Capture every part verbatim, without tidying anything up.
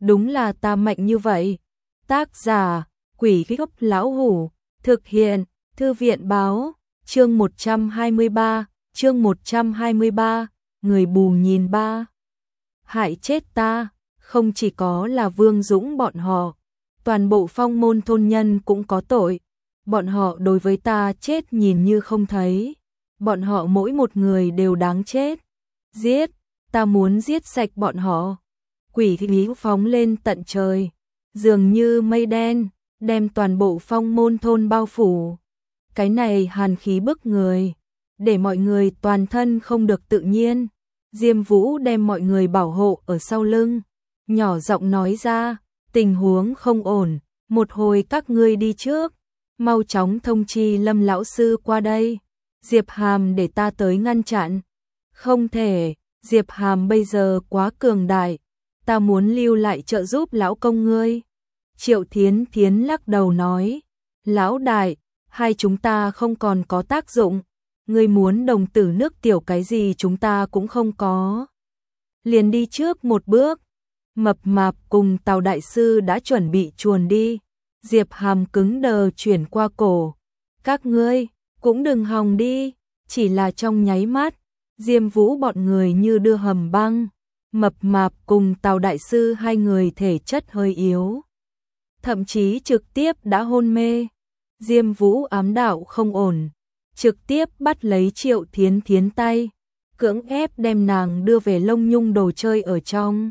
đúng là ta mạnh như vậy. Tác giả, Quỷ Gốc Lão Hủ, thực hiện, Thư viện báo, chương một trăm hai mươi ba, chương một trăm hai mươi ba, người bù nhìn ba. Hại chết ta, không chỉ có là Vương Dũng bọn họ, toàn bộ Phong Môn thôn nhân cũng có tội. Bọn họ đối với ta chết nhìn như không thấy, bọn họ mỗi một người đều đáng chết. Giết, ta muốn giết sạch bọn họ. Quỷ khí phóng lên tận trời, dường như mây đen, đem toàn bộ Phong Môn thôn bao phủ. Cái này hàn khí bức người, để mọi người toàn thân không được tự nhiên. Diêm Vũ đem mọi người bảo hộ ở sau lưng, nhỏ giọng nói ra, tình huống không ổn, một hồi các ngươi đi trước, mau chóng thông chi Lâm lão sư qua đây. Diệp Hàm để ta tới ngăn chặn. Không thể, Diệp Hàm bây giờ quá cường đại, ta muốn lưu lại trợ giúp lão công ngươi. Triệu Thiến Thiến lắc đầu nói, lão đại, hai chúng ta không còn có tác dụng, ngươi muốn đồng tử nước tiểu cái gì chúng ta cũng không có. Liền đi trước một bước. Mập Mạp cùng Tào đại sư đã chuẩn bị chuồn đi. Diệp Hàm cứng đờ chuyển qua cổ, các ngươi cũng đừng hòng đi. Chỉ là trong nháy mắt, Diêm Vũ bọn người như đưa hầm băng. Mập Mạp cùng Tào đại sư hai người thể chất hơi yếu, thậm chí trực tiếp đã hôn mê. Diêm Vũ ám đạo không ổn, trực tiếp bắt lấy Triệu Thiến Thiến tay, cưỡng ép đem nàng đưa về lông nhung đồ chơi ở trong.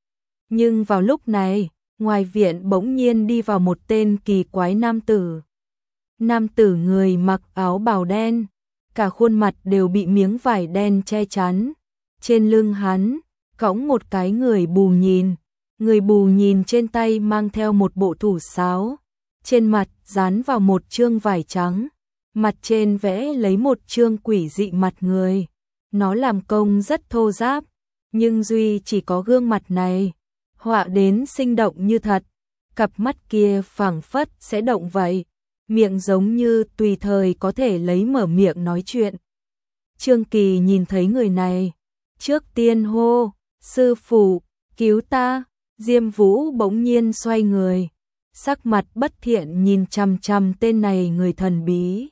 Nhưng vào lúc này, ngoài viện bỗng nhiên đi vào một tên kỳ quái nam tử. Nam tử người mặc áo bào đen, cả khuôn mặt đều bị miếng vải đen che chắn. Trên lưng hắn, cõng một cái người bù nhìn. Người bù nhìn trên tay mang theo một bộ thủ sáo. Trên mặt dán vào một chương vải trắng. Mặt trên vẽ lấy một chương quỷ dị mặt người. Nó làm công rất thô ráp, nhưng duy chỉ có gương mặt này họa đến sinh động như thật. Cặp mắt kia phảng phất sẽ động vậy, miệng giống như tùy thời có thể lấy mở miệng nói chuyện. Trương Kỳ nhìn thấy người này, trước tiên hô, sư phụ, cứu ta. Diêm Vũ bỗng nhiên xoay người, sắc mặt bất thiện nhìn chằm chằm tên này người thần bí.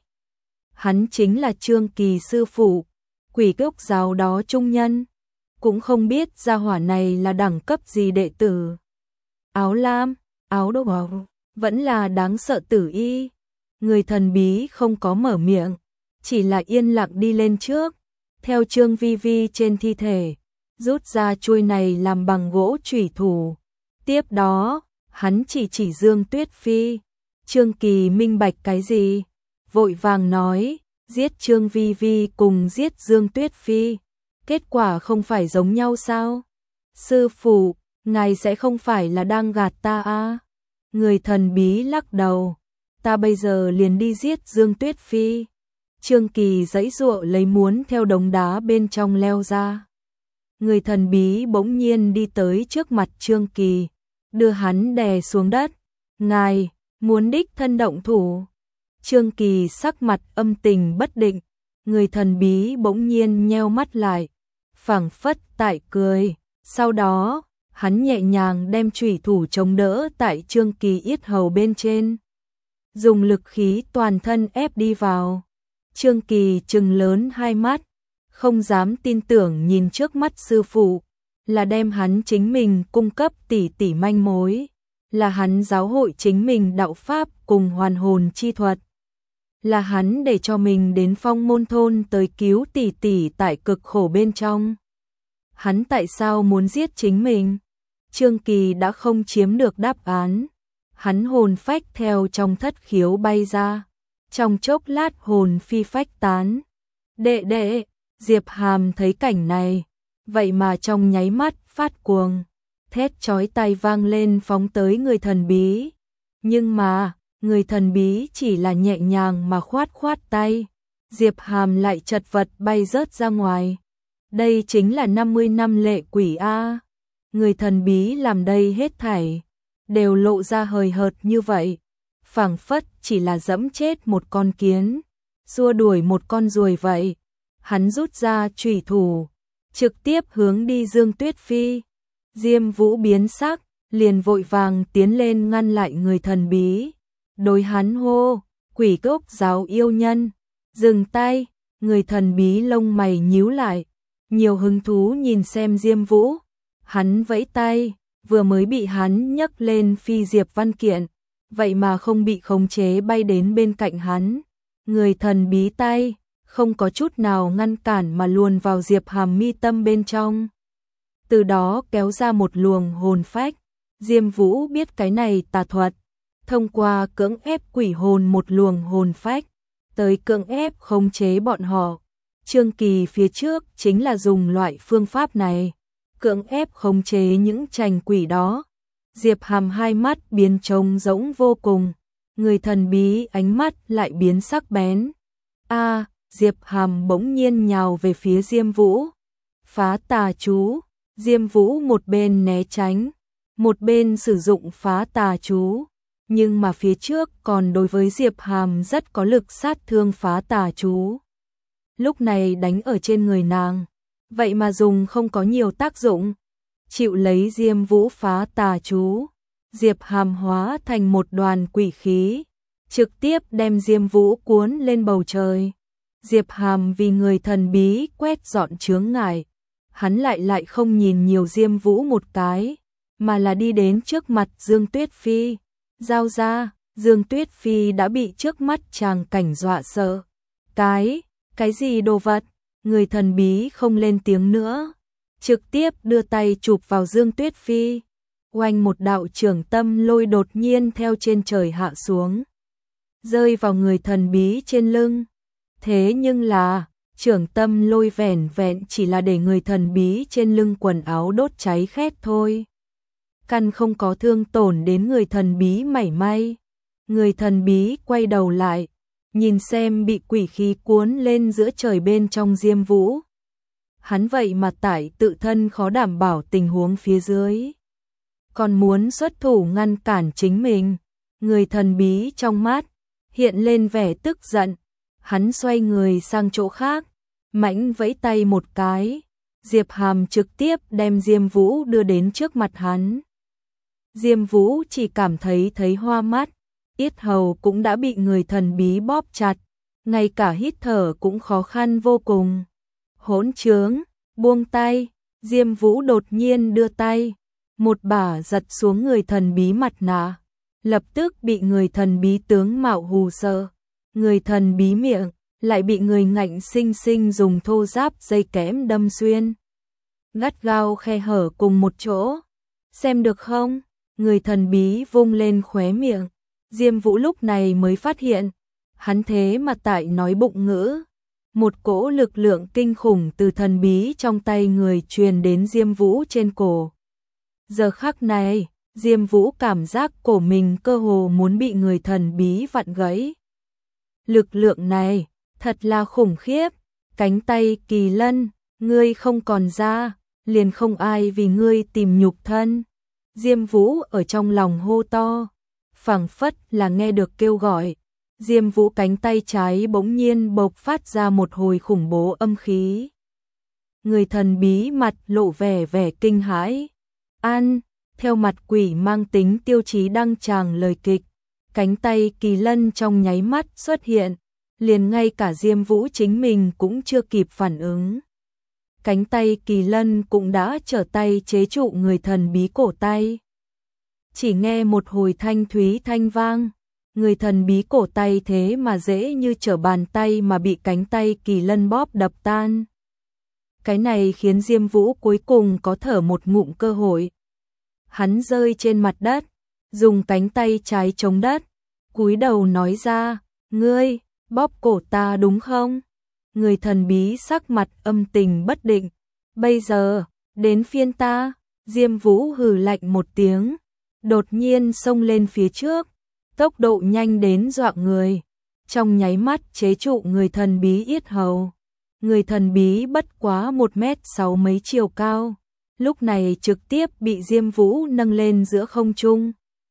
Hắn chính là Trương Kỳ sư phụ, Quỷ Cốc giáo đó trung nhân. Cũng không biết gia hỏa này là đẳng cấp gì đệ tử. Áo lam, áo đô bào, vẫn là đáng sợ tử y. Người thần bí không có mở miệng, chỉ là yên lặng đi lên trước, theo Trương Vi Vi trên thi thể, rút ra chuôi này làm bằng gỗ chủy thủ. Tiếp đó, hắn chỉ chỉ Dương Tuyết Phi. Trương Kỳ minh bạch cái gì? Vội vàng nói, giết Trương Vi Vi cùng giết Dương Tuyết Phi. Kết quả không phải giống nhau sao? Sư phụ, ngài sẽ không phải là đang gạt ta à? Người thần bí lắc đầu, ta bây giờ liền đi giết Dương Tuyết Phi. Trương Kỳ giãy giụa lấy muốn theo đống đá bên trong leo ra. Người thần bí bỗng nhiên đi tới trước mặt Trương Kỳ, đưa hắn đè xuống đất. Ngài, muốn đích thân động thủ. Trương Kỳ sắc mặt âm tình bất định, người thần bí bỗng nhiên nheo mắt lại, phảng phất tại cười. Sau đó, hắn nhẹ nhàng đem chủy thủ chống đỡ tại Trương Kỳ yết hầu bên trên, dùng lực khí toàn thân ép đi vào. Trương Kỳ trừng lớn hai mắt, không dám tin tưởng nhìn trước mắt sư phụ, là đem hắn chính mình cung cấp tỉ tỉ manh mối, là hắn giáo hội chính mình đạo pháp cùng hoàn hồn chi thuật, là hắn để cho mình đến Phong Môn thôn tới cứu tỷ tỷ tại cực khổ bên trong. Hắn tại sao muốn giết chính mình? Trương Kỳ đã không chiếm được đáp án. Hắn hồn phách theo trong thất khiếu bay ra, trong chốc lát hồn phi phách tán. Đệ đệ, Diệp Hàm thấy cảnh này, vậy mà trong nháy mắt phát cuồng, thét chói tai vang lên phóng tới người thần bí. Nhưng mà, người thần bí chỉ là nhẹ nhàng mà khoát khoát tay, Diệp Hàm lại chật vật bay rớt ra ngoài. Đây chính là năm mươi năm lệ quỷ a. Người thần bí làm đây hết thảy đều lộ ra hời hợt như vậy, phảng phất chỉ là dẫm chết một con kiến, xua đuổi một con ruồi vậy. Hắn rút ra chủy thủ, trực tiếp hướng đi Dương Tuyết Phi. Diêm Vũ biến sắc, liền vội vàng tiến lên ngăn lại người thần bí. Đối hắn hô, Quỷ Cốc giáo yêu nhân, dừng tay. Người thần bí lông mày nhíu lại, nhiều hứng thú nhìn xem Diêm Vũ. Hắn vẫy tay, vừa mới bị hắn nhấc lên phi Diệp Văn Kiện, vậy mà không bị khống chế bay đến bên cạnh hắn. Người thần bí tay, không có chút nào ngăn cản mà luồn vào Diệp Hàm mi tâm bên trong. Từ đó kéo ra một luồng hồn phách. Diêm Vũ biết cái này tà thuật, thông qua cưỡng ép quỷ hồn một luồng hồn phách, tới cưỡng ép khống chế bọn họ. Trương Kỳ phía trước chính là dùng loại phương pháp này, cưỡng ép khống chế những trành quỷ đó. Diệp Hàm hai mắt biến trống rỗng vô cùng, người thần bí ánh mắt lại biến sắc bén. A, Diệp Hàm bỗng nhiên nhào về phía Diêm Vũ. Phá tà chú, Diêm Vũ một bên né tránh, một bên sử dụng phá tà chú, nhưng mà phía trước còn đối với Diệp Hàm rất có lực sát thương phá tà chú. Lúc này đánh ở trên người nàng, vậy mà dùng không có nhiều tác dụng. Chịu lấy Diêm Vũ phá tà chú, Diệp Hàm hóa thành một đoàn quỷ khí, trực tiếp đem Diêm Vũ cuốn lên bầu trời. Diệp Hàm vì người thần bí quét dọn chướng ngại, hắn lại lại không nhìn nhiều Diêm Vũ một cái, mà là đi đến trước mặt Dương Tuyết Phi. Giao ra, Dương Tuyết Phi đã bị trước mắt chàng cảnh dọa sợ. Cái, cái gì đồ vật? Người thần bí không lên tiếng nữa, trực tiếp đưa tay chụp vào Dương Tuyết Phi. Oanh, một đạo trưởng tâm lôi đột nhiên theo trên trời hạ xuống, rơi vào người thần bí trên lưng. Thế nhưng là, trưởng tâm lôi vẻn vẹn chỉ là để người thần bí trên lưng quần áo đốt cháy khét thôi, căn không có thương tổn đến người thần bí mảy may. Người thần bí quay đầu lại, nhìn xem bị quỷ khí cuốn lên giữa trời bên trong Diêm Vũ. Hắn vậy mà tại tự thân khó đảm bảo tình huống phía dưới, còn muốn xuất thủ ngăn cản chính mình. Người thần bí trong mắt hiện lên vẻ tức giận, hắn xoay người sang chỗ khác, mãnh vẫy tay một cái, Diệp Hàm trực tiếp đem Diêm Vũ đưa đến trước mặt hắn. Diêm Vũ chỉ cảm thấy thấy hoa mắt, yết hầu cũng đã bị người thần bí bóp chặt, ngay cả hít thở cũng khó khăn vô cùng. Hỗn trướng, buông tay. Diêm Vũ đột nhiên đưa tay, một bả giật xuống người thần bí mặt nạ, lập tức bị người thần bí tướng mạo hù sợ. Người thần bí miệng lại bị người ngạnh sinh sinh dùng thô giáp dây kẽm đâm xuyên, gắt gao khe hở cùng một chỗ. Xem được không? Người thần bí vung lên khóe miệng. Diêm Vũ lúc này mới phát hiện, hắn thế mà tại nói bụng ngữ. Một cỗ lực lượng kinh khủng từ thần bí trong tay người truyền đến Diêm Vũ trên cổ. Giờ khắc này, Diêm Vũ cảm giác cổ mình cơ hồ muốn bị người thần bí vặn gãy. Lực lượng này, thật là khủng khiếp. Cánh tay Kỳ Lân, ngươi không còn ra, liền không ai vì ngươi tìm nhục thân. Diêm Vũ ở trong lòng hô to, phảng phất là nghe được kêu gọi. Diêm Vũ cánh tay trái bỗng nhiên bộc phát ra một hồi khủng bố âm khí. Người thần bí mặt lộ vẻ vẻ kinh hãi. An, theo mặt quỷ mang tính tiêu chí đăng tràng lời kịch, cánh tay Kỳ Lân trong nháy mắt xuất hiện, liền ngay cả Diêm Vũ chính mình cũng chưa kịp phản ứng. Cánh tay Kỳ Lân cũng đã trở tay chế trụ người thần bí cổ tay. Chỉ nghe một hồi thanh thúy thanh vang, người thần bí cổ tay thế mà dễ như trở bàn tay mà bị cánh tay Kỳ Lân bóp đập tan. Cái này khiến Diêm Vũ cuối cùng có thở một ngụm cơ hội. Hắn rơi trên mặt đất, dùng cánh tay trái chống đất, cúi đầu nói ra, ngươi, bóp cổ ta đúng không? Người thần bí sắc mặt âm tình bất định. Bây giờ, đến phiên ta. Diêm Vũ hừ lạnh một tiếng, đột nhiên xông lên phía trước, tốc độ nhanh đến dọa người, trong nháy mắt chế trụ người thần bí yết hầu. Người thần bí bất quá một mét sáu mấy chiều cao, lúc này trực tiếp bị Diêm Vũ nâng lên giữa không trung.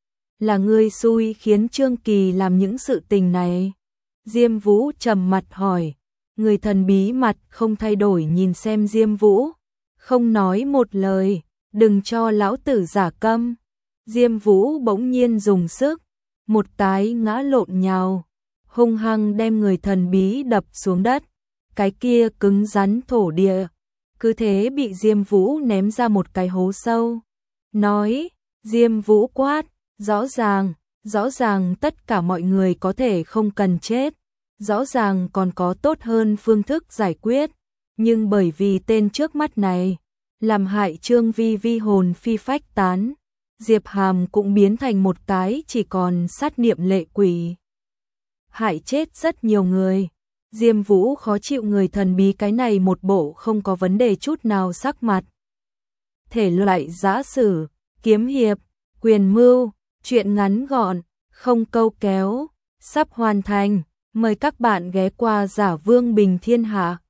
Là ngươi xui khiến Trương Kỳ làm những sự tình này. Diêm Vũ trầm mặt hỏi. Người thần bí mặt không thay đổi nhìn xem Diêm Vũ, không nói một lời, đừng cho lão tử giả câm. Diêm Vũ bỗng nhiên dùng sức, một tái ngã lộn nhào, hung hăng đem người thần bí đập xuống đất, cái kia cứng rắn thổ địa, cứ thế bị Diêm Vũ ném ra một cái hố sâu. Nói, Diêm Vũ quát, rõ ràng, rõ ràng tất cả mọi người có thể không cần chết, rõ ràng còn có tốt hơn phương thức giải quyết, nhưng bởi vì tên trước mắt này, làm hại Trương Vi Vi hồn phi phách tán, Diệp Hàm cũng biến thành một cái chỉ còn sát niệm lệ quỷ. Hại chết rất nhiều người. Diêm Vũ khó chịu người thần bí cái này một bộ không có vấn đề chút nào sắc mặt. Thể loại giã sử, kiếm hiệp, quyền mưu, truyện ngắn gọn, không câu kéo, sắp hoàn thành. Mời các bạn ghé qua Giả Vương Bình Thiên Hạ.